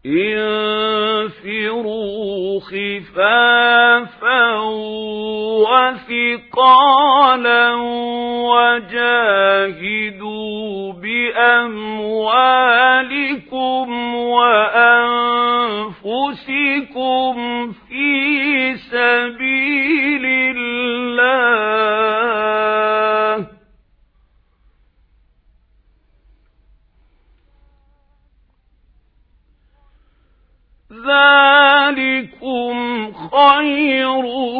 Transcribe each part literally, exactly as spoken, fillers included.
انفروا خفافا وثقالا وجاهدوا بأموالكم وأنفسكم في سبيل الله ذلكم خير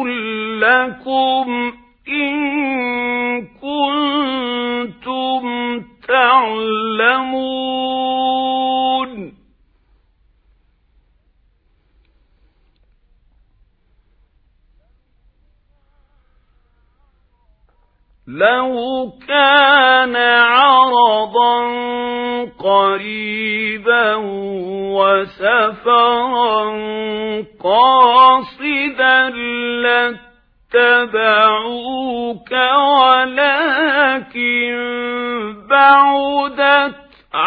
لكم إن كنتم تعلمون لو كان عرضا قريبا وسفرا قاصدا لاتبعوك ولكن بعدت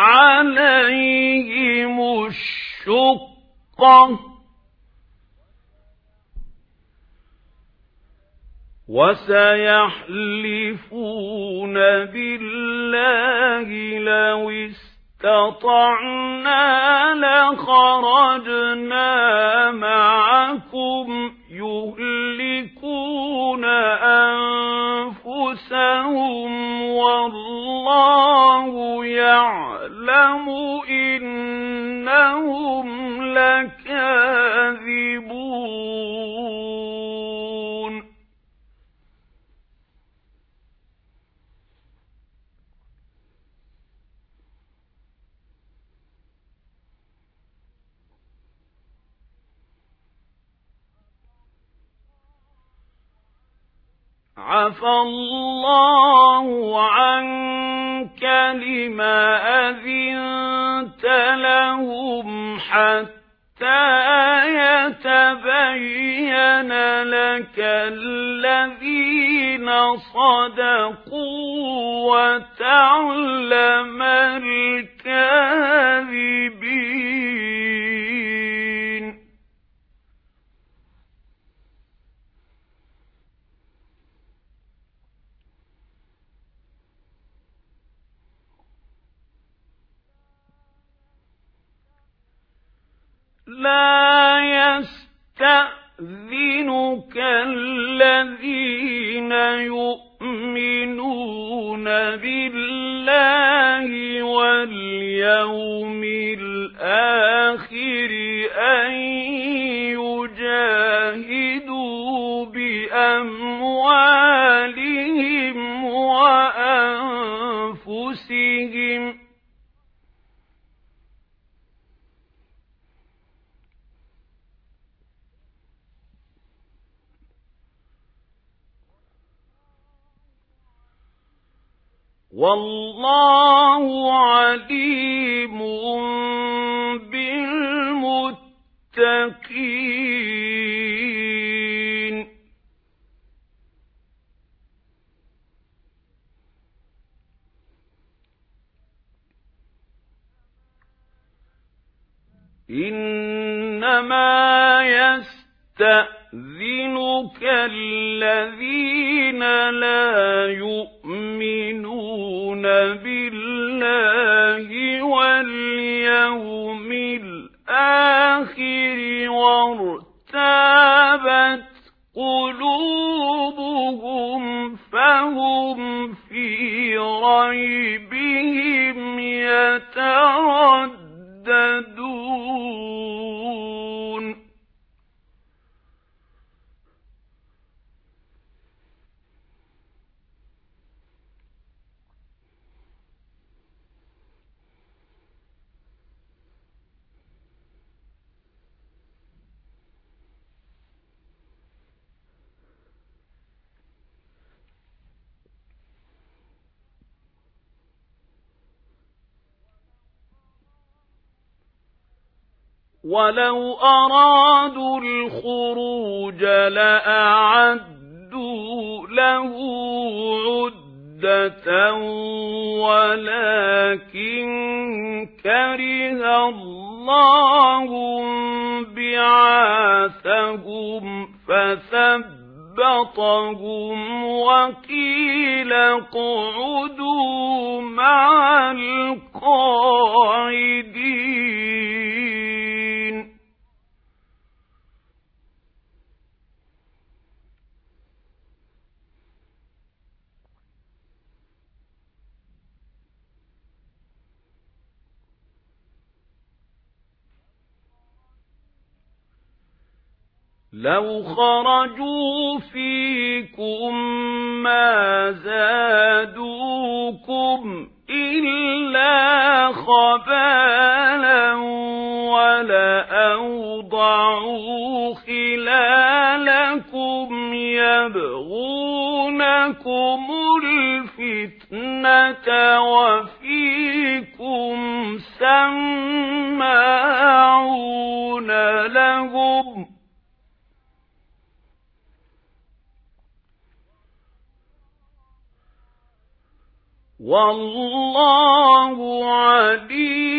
عليهم الشقة وسيحلفون بالله لو استطعنا لخرجنا معكم يهلكون أنفسهم والله يعلم إنهم لكاذبون عفى الله عنك لما أذنت لهم حتى يتبين لك الذين صدقوا وتعلم الكاذبين لا يستأذنك الذين يؤمنون بالله واليوم الآخر أن يجاهدوا بأموالهم وأنفسهم والله عليم بالمتقين إنما يستأذنك الذين لا يؤمنون بالله واليوم الآخر وارتابت قلوبهم فهم في ريبهم يترددون ولو أرادوا الخروج لأعدوا له مَوَدَّةً وَلَكِن كَرِهَ اللَّهُ انبِعَاثَهُمْ فَثَبَّطَهُمْ وَقِيلَ اقْعُدُوا مَعَ الْقَاعِدِينَ لَوْ خَرَجُوا فِيكُم مَّا زَادُوكُمْ إِلَّا خَبَالًا وَلَأَوْضَعُوا خِلَالَكُمْ يَبْغُونَكُمُ الْفِتْنَةَ وَفِيكُمْ سَمَّاعُونَ لَهُمْ وَاللَّهُ عَلِيمٌ